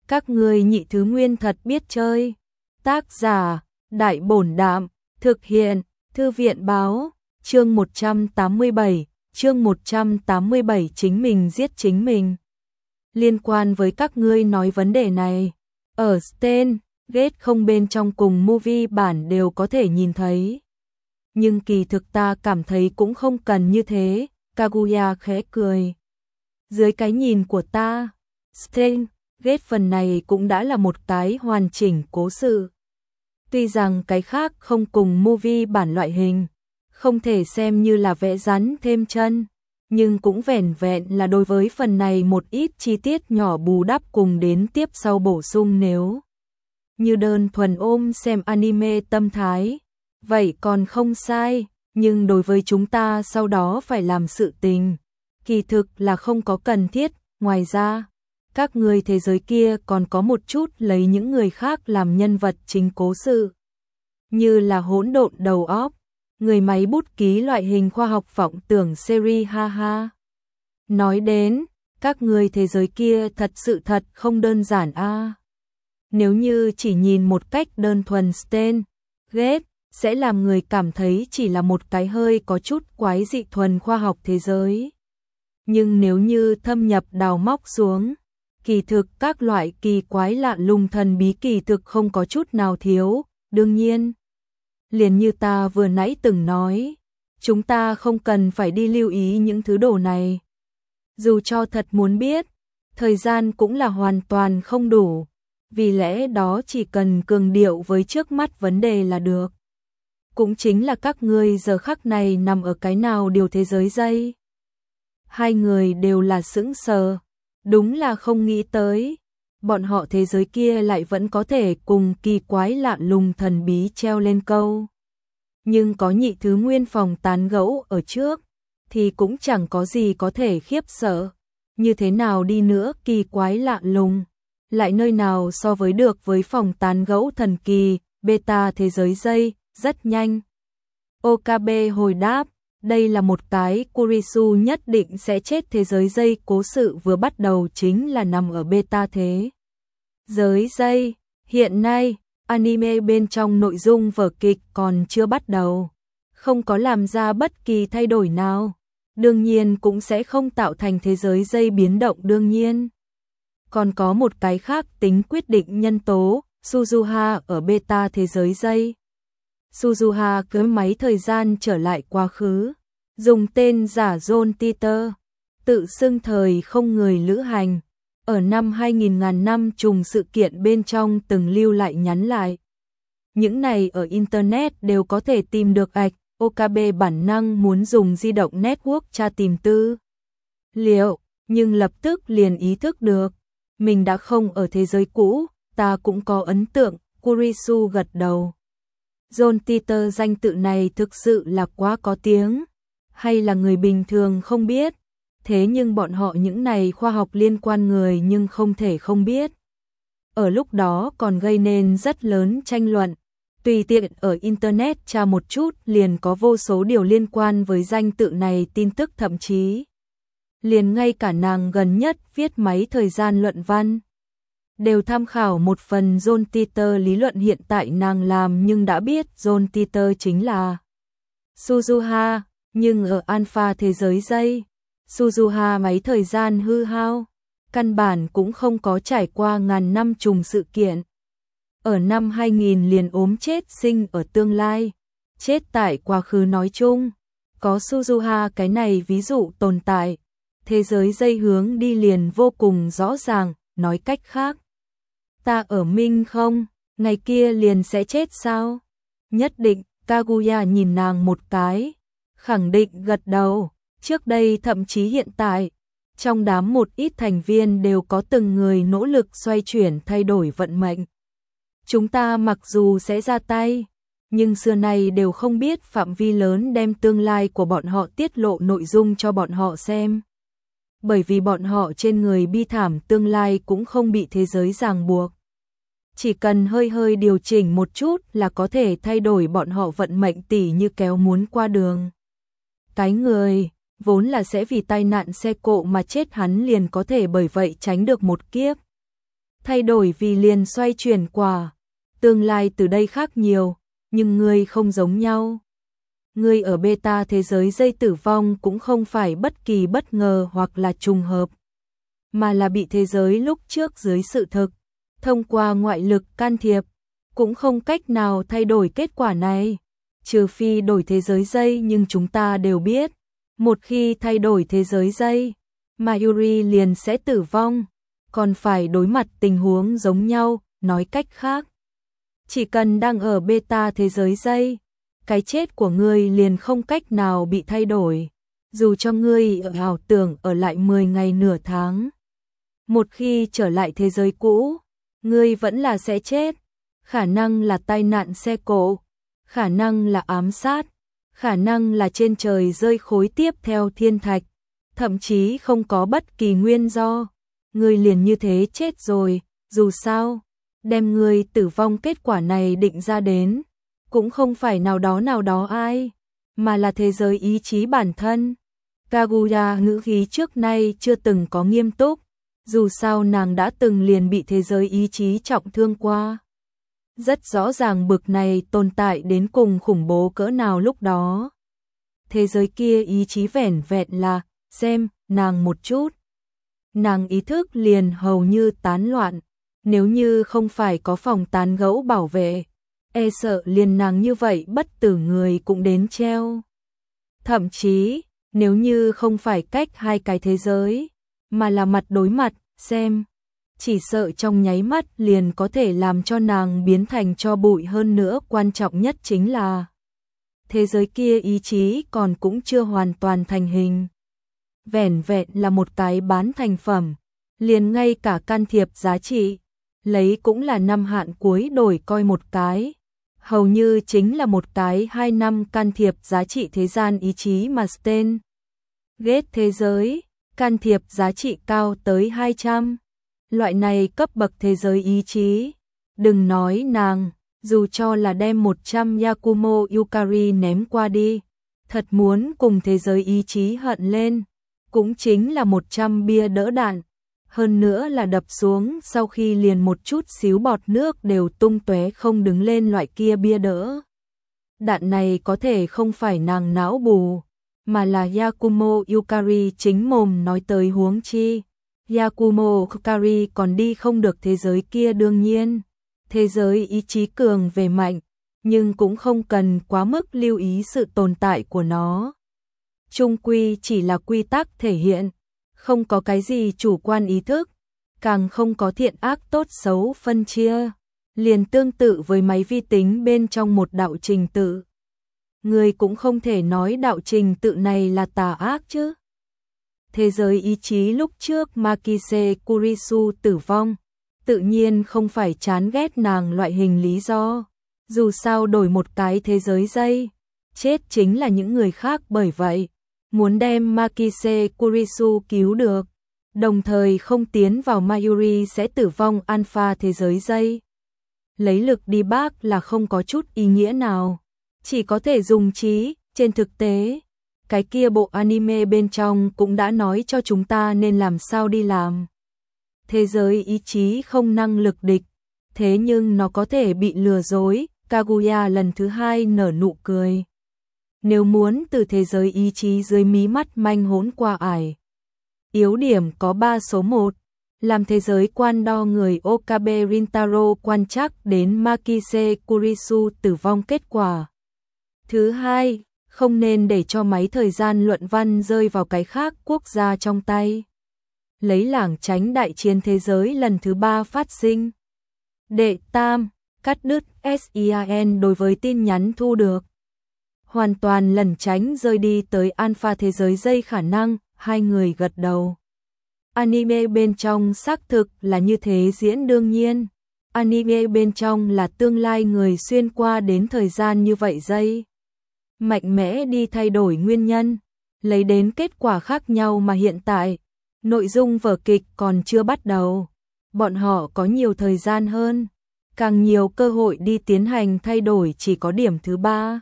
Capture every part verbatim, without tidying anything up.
Các ngươi nhị thứ nguyên thật biết chơi. Tác giả, Đại Bổn Đạm, thực hiện, Thư viện Báo, chương một trăm tám mươi bảy, chương một trăm tám mươi bảy chính mình giết chính mình. Liên quan với các ngươi nói vấn đề này, ở Steins Gate không bên trong cùng movie bản đều có thể nhìn thấy. Nhưng kỳ thực ta cảm thấy cũng không cần như thế, Kaguya khẽ cười. Dưới cái nhìn của ta, Steins Gate phần này cũng đã là một cái hoàn chỉnh cố sự. Tuy rằng cái khác không cùng movie bản loại hình, không thể xem như là vẽ rắn thêm chân, nhưng cũng vẻn vẹn là đối với phần này một ít chi tiết nhỏ bù đắp cùng đến tiếp sau bổ sung. Nếu như đơn thuần ôm xem anime tâm thái, vậy còn không sai, nhưng đối với chúng ta sau đó phải làm sự tình, kỳ thực là không có cần thiết. Ngoài ra, các người thế giới kia còn có một chút lấy những người khác làm nhân vật chính cố sự, như là hỗn độn đầu óc, người máy bút ký loại hình khoa học vọng tưởng series ha ha. Nói đến, các người thế giới kia thật sự thật không đơn giản a. À. Nếu như chỉ nhìn một cách đơn thuần Steins Gate sẽ làm người cảm thấy chỉ là một cái hơi có chút quái dị thuần khoa học thế giới. Nhưng nếu như thâm nhập đào móc xuống, kỳ thực các loại kỳ quái lạ lùng thần bí kỳ thực không có chút nào thiếu. Đương nhiên, liền như ta vừa nãy từng nói, chúng ta không cần phải đi lưu ý những thứ đồ này. Dù cho thật muốn biết, thời gian cũng là hoàn toàn không đủ, vì lẽ đó chỉ cần cường điệu với trước mắt vấn đề là được. Cũng chính là các ngươi giờ khắc này nằm ở cái nào điều thế giới dây. Hai người đều là sững sờ, đúng là không nghĩ tới, bọn họ thế giới kia lại vẫn có thể cùng kỳ quái lạ lùng thần bí treo lên câu. Nhưng có nhị thứ nguyên phòng tán gẫu ở trước, thì cũng chẳng có gì có thể khiếp sợ. Như thế nào đi nữa kỳ quái lạ lùng, lại nơi nào so với được với phòng tán gẫu thần kỳ, beta thế giới dây, rất nhanh. Okabe hồi đáp, đây là một cái Kurisu nhất định sẽ chết thế giới dây cố sự vừa bắt đầu chính là nằm ở beta thế giới dây. Hiện nay, anime bên trong nội dung vở kịch còn chưa bắt đầu, không có làm ra bất kỳ thay đổi nào, đương nhiên cũng sẽ không tạo thành thế giới dây biến động. Đương nhiên, còn có một cái khác tính quyết định nhân tố, Suzuha ở beta thế giới dây. Suzuha cưới máy thời gian trở lại quá khứ, dùng tên giả John Titor, tự xưng thời không người lữ hành, ở năm hai nghìn ngàn năm trùng sự kiện bên trong từng lưu lại nhắn lại. Những này ở Internet đều có thể tìm được ạch, Okabe bản năng muốn dùng di động network tra tìm tư liệu, nhưng lập tức liền ý thức được, mình đã không ở thế giới cũ. Ta cũng có ấn tượng, Kurisu gật đầu. John Titor danh tự này thực sự là quá có tiếng, hay là người bình thường không biết, thế nhưng bọn họ những này khoa học liên quan người nhưng không thể không biết. Ở lúc đó còn gây nên rất lớn tranh luận, tùy tiện ở Internet tra một chút liền có vô số điều liên quan với danh tự này tin tức, thậm chí liền ngay cả nàng gần nhất viết máy thời gian luận văn đều tham khảo một phần John Titor lý luận. Hiện tại nàng làm nhưng đã biết John Titor chính là Suzuha, nhưng ở Alpha thế giới dây, Suzuha máy thời gian hư hao, căn bản cũng không có trải qua ngàn năm trùng sự kiện. Ở năm hai nghìn liền ốm chết sinh ở tương lai, chết tại quá khứ nói chung, có Suzuha cái này ví dụ tồn tại, thế giới dây hướng đi liền vô cùng rõ ràng. Nói cách khác, ta ở Minh không, ngày kia liền sẽ chết sao? Nhất định. Kaguya nhìn nàng một cái, khẳng định gật đầu. Trước đây thậm chí hiện tại, trong đám một ít thành viên đều có từng người nỗ lực xoay chuyển thay đổi vận mệnh. Chúng ta mặc dù sẽ ra tay, nhưng xưa nay đều không biết phạm vi lớn đem tương lai của bọn họ tiết lộ nội dung cho bọn họ xem. Bởi vì bọn họ trên người bi thảm tương lai cũng không bị thế giới ràng buộc. Chỉ cần hơi hơi điều chỉnh một chút là có thể thay đổi bọn họ vận mệnh, tỉ như kéo muốn qua đường. Cái người vốn là sẽ vì tai nạn xe cộ mà chết, hắn liền có thể bởi vậy tránh được một kiếp. Thay đổi vì liền xoay chuyển quả. Tương lai từ đây khác nhiều, nhưng ngươi không giống nhau. Ngươi ở beta thế giới dây tử vong cũng không phải bất kỳ bất ngờ hoặc là trùng hợp, mà là bị thế giới lúc trước dưới sự thực, thông qua ngoại lực can thiệp, cũng không cách nào thay đổi kết quả này, trừ phi đổi thế giới dây, nhưng chúng ta đều biết, một khi thay đổi thế giới dây, Mayuri liền sẽ tử vong, còn phải đối mặt tình huống giống nhau, nói cách khác. Chỉ cần đang ở beta thế giới dây, cái chết của ngươi liền không cách nào bị thay đổi, dù cho ngươi ở ảo tưởng ở lại mười ngày nửa tháng. Một khi trở lại thế giới cũ, ngươi vẫn là sẽ chết, khả năng là tai nạn xe cộ, khả năng là ám sát, khả năng là trên trời rơi khối tiếp theo thiên thạch, thậm chí không có bất kỳ nguyên do, ngươi liền như thế chết rồi, dù sao, đem ngươi tử vong kết quả này định ra đến, cũng không phải nào đó nào đó ai, mà là thế giới ý chí bản thân. Kaguya ngữ khí trước nay chưa từng có nghiêm túc, dù sao nàng đã từng liền bị thế giới ý chí trọng thương qua. Rất rõ ràng bực này tồn tại đến cùng khủng bố cỡ nào lúc đó. Thế giới kia ý chí vẻn vẹn là, xem, nàng một chút. Nàng ý thức liền hầu như tán loạn, nếu như không phải có phòng tán gẫu bảo vệ, e sợ liền nàng như vậy bất tử người cũng đến treo. Thậm chí, nếu như không phải cách hai cái thế giới, mà là mặt đối mặt, xem, chỉ sợ trong nháy mắt liền có thể làm cho nàng biến thành tro bụi, hơn nữa quan trọng nhất chính là thế giới kia ý chí còn cũng chưa hoàn toàn thành hình. Vẻn vẹn là một cái bán thành phẩm, liền ngay cả can thiệp giá trị, lấy cũng là năm hạn cuối đổi coi một cái, hầu như chính là một cái hai năm can thiệp giá trị thế gian ý chí mà Stein Gate thế giới, can thiệp giá trị cao tới hai trăm. Loại này cấp bậc thế giới ý chí, đừng nói nàng, dù cho là đem một trăm Yakumo Yukari ném qua đi, thật muốn cùng thế giới ý chí hận lên, cũng chính là một trăm bia đỡ đạn, hơn nữa là đập xuống sau khi liền một chút xíu bọt nước đều tung tóe không đứng lên loại kia bia đỡ. Đạn này có thể không phải nàng não bù, mà là Yakumo Yukari chính mồm nói tới, huống chi. Yakumo Yukari còn đi không được thế giới kia, đương nhiên, thế giới ý chí cường về mạnh, nhưng cũng không cần quá mức lưu ý sự tồn tại của nó. Chung quy chỉ là quy tắc thể hiện, không có cái gì chủ quan ý thức, càng không có thiện ác tốt xấu phân chia, liền tương tự với máy vi tính bên trong một đạo trình tự. Người cũng không thể nói đạo trình tự này là tà ác chứ. Thế giới ý chí lúc trước Makise Kurisu tử vong, tự nhiên không phải chán ghét nàng loại hình lý do. Dù sao đổi một cái thế giới dây, chết chính là những người khác, bởi vậy, muốn đem Makise Kurisu cứu được, đồng thời không tiến vào Mayuri sẽ tử vong alpha thế giới dây. Lấy lực đi bác là không có chút ý nghĩa nào, chỉ có thể dùng trí, trên thực tế. Cái kia bộ anime bên trong cũng đã nói cho chúng ta nên làm sao đi làm. Thế giới ý chí không năng lực địch, thế nhưng nó có thể bị lừa dối. Kaguya lần thứ hai nở nụ cười. Nếu muốn từ thế giới ý chí dưới mí mắt manh hỗn qua ải, yếu điểm có ba. Số một, làm thế giới quan đo người Okabe Rintaro quan trắc đến Makise Kurisu tử vong kết quả. Thứ hai, không nên để cho máy thời gian luận văn rơi vào cái khác quốc gia trong tay, lấy lảng tránh đại chiến thế giới lần thứ ba phát sinh. Đệ tam, cắt đứt SIAN đối với tin nhắn thu được, hoàn toàn lẩn tránh rơi đi tới alpha thế giới dây khả năng. Hai người gật đầu. Anime bên trong xác thực là như thế diễn, đương nhiên anime bên trong là tương lai người xuyên qua đến thời gian như vậy dây, mạnh mẽ đi thay đổi nguyên nhân, lấy đến kết quả khác nhau, mà hiện tại nội dung vở kịch còn chưa bắt đầu, bọn họ có nhiều thời gian hơn, càng nhiều cơ hội đi tiến hành thay đổi. Chỉ có điểm thứ ba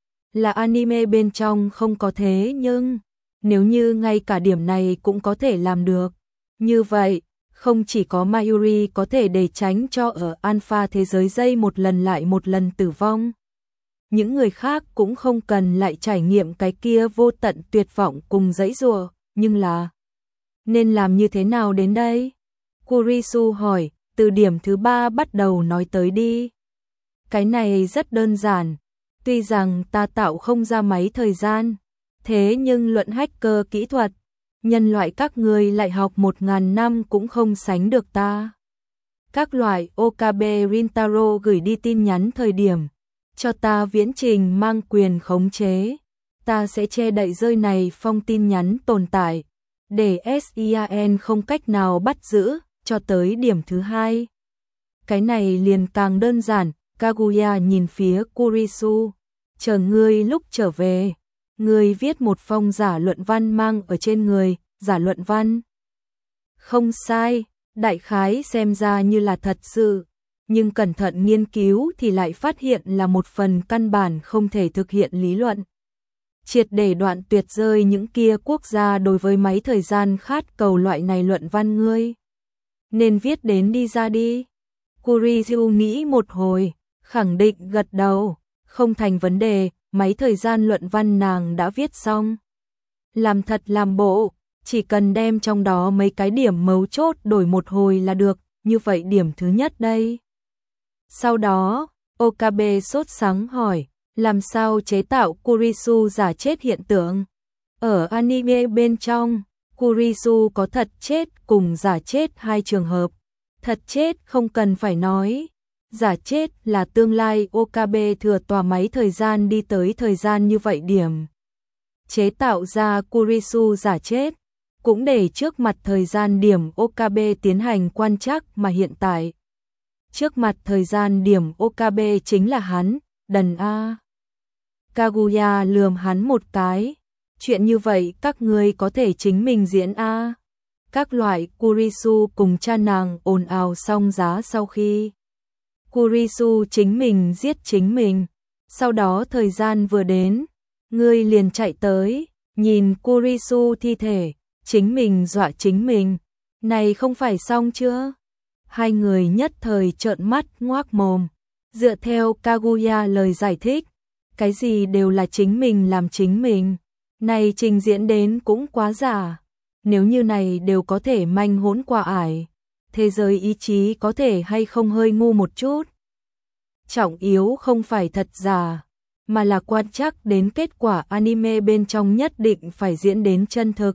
là anime bên trong không có thế, nhưng nếu như ngay cả điểm này cũng có thể làm được, như vậy Không chỉ có Mayuri có thể để tránh cho ở Alpha thế giới dây một lần lại một lần tử vong. Những người khác cũng không cần lại trải nghiệm cái kia vô tận tuyệt vọng cùng dãy rùa, nhưng là nên làm như thế nào đến đây? Kurisu hỏi, từ điểm thứ ba bắt đầu nói tới đi. Cái này rất đơn giản, tuy rằng ta tạo không ra máy thời gian, thế nhưng luận hacker kỹ thuật, nhân loại các người lại học một ngàn năm cũng không sánh được ta. Các loại Okabe Rintaro gửi đi tin nhắn thời điểm, cho ta viễn trình mang quyền khống chế, ta sẽ che đậy rơi này phong tin nhắn tồn tại, để Sian không cách nào bắt giữ, cho tới điểm thứ hai. Cái này liền càng đơn giản, Kaguya nhìn phía Kurisu, chờ ngươi lúc trở về, ngươi viết một phong giả luận văn mang ở trên người, giả luận văn. Không sai, đại khái xem ra như là thật sự, nhưng cẩn thận nghiên cứu thì lại phát hiện là một phần căn bản không thể thực hiện lý luận. Triệt để đoạn tuyệt rơi những kia quốc gia đối với máy thời gian khát cầu loại này luận văn ngươi. Nên viết đến đi ra đi. Kurisu nghĩ một hồi, khẳng định gật đầu, không thành vấn đề, máy thời gian luận văn nàng đã viết xong. Làm thật làm bộ, chỉ cần đem trong đó mấy cái điểm mấu chốt đổi một hồi là được, như vậy điểm thứ nhất đây. Sau đó, Okabe sốt sắng hỏi, làm sao chế tạo Kurisu giả chết hiện tượng? Ở anime bên trong, Kurisu có thật chết cùng giả chết hai trường hợp. Thật chết không cần phải nói, giả chết là tương lai Okabe thừa tòa máy thời gian đi tới thời gian như vậy điểm. Chế tạo ra Kurisu giả chết, cũng để trước mặt thời gian điểm Okabe tiến hành quan trắc mà hiện tại. Trước mặt thời gian điểm Okabe chính là hắn, đần A. Kaguya lườm hắn một cái, chuyện như vậy các ngươi có thể chính mình diễn A. Các loại Kurisu cùng cha nàng ồn ào xong giá sau khi Kurisu chính mình giết chính mình, sau đó thời gian vừa đến, ngươi liền chạy tới, nhìn Kurisu thi thể, chính mình dọa chính mình, này không phải xong chưa? Hai người nhất thời trợn mắt ngoác mồm, dựa theo Kaguya lời giải thích, cái gì đều là chính mình làm chính mình, này trình diễn đến cũng quá giả. Nếu như này đều có thể manh hỗn qua ải, thế giới ý chí có thể hay không hơi ngu một chút. Trọng yếu không phải thật giả, mà là quan trắc đến kết quả anime bên trong nhất định phải diễn đến chân thực.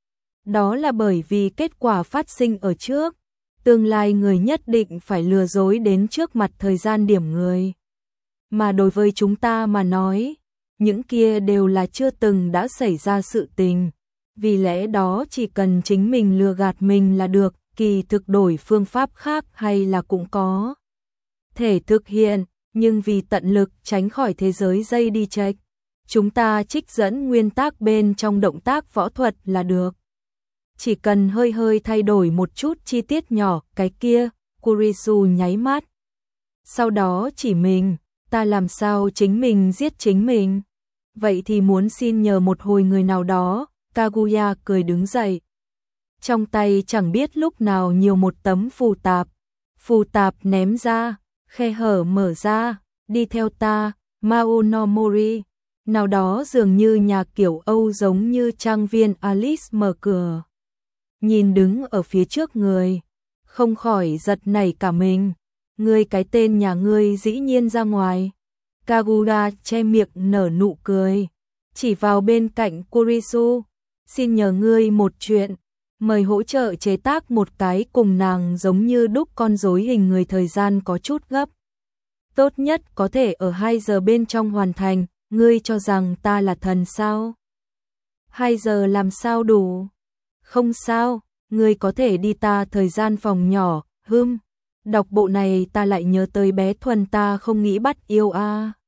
Đó là bởi vì kết quả phát sinh ở trước, tương lai người nhất định phải lừa dối đến trước mặt thời gian điểm người. Mà đối với chúng ta mà nói, những kia đều là chưa từng đã xảy ra sự tình. Vì lẽ đó chỉ cần chính mình lừa gạt mình là được, kỳ thực đổi phương pháp khác hay là cũng có thể thực hiện, nhưng vì tận lực tránh khỏi thế giới dây đi chệch, chúng ta trích dẫn nguyên tắc bên trong động tác võ thuật là được. Chỉ cần hơi hơi thay đổi một chút chi tiết nhỏ, cái kia, Kurisu nháy mắt. Sau đó chỉ mình, ta làm sao chính mình giết chính mình? Vậy thì muốn xin nhờ một hồi người nào đó. Kaguya cười đứng dậy. Trong tay chẳng biết lúc nào nhiều một tấm phù tạp. Phù tạp ném ra, khe hở mở ra, đi theo ta, Mao no Mori. Nào đó dường như nhà kiểu Âu giống như trang viên Alice mở cửa. Nhìn đứng ở phía trước người, không khỏi giật nảy cả mình. Ngươi cái tên nhà ngươi dĩ nhiên ra ngoài. Kaguya che miệng nở nụ cười, chỉ vào bên cạnh Kurisu. Xin nhờ ngươi một chuyện, mời hỗ trợ chế tác một cái cùng nàng giống như đúc con rối hình người thời gian có chút gấp. Tốt nhất có thể ở hai giờ bên trong hoàn thành, ngươi cho rằng ta là thần sao? hai giờ làm sao đủ? Không sao, ngươi có thể đi ta thời gian phòng nhỏ, hưm. Đọc bộ này ta lại nhớ tới bé Thuần ta không nghĩ bắt yêu a.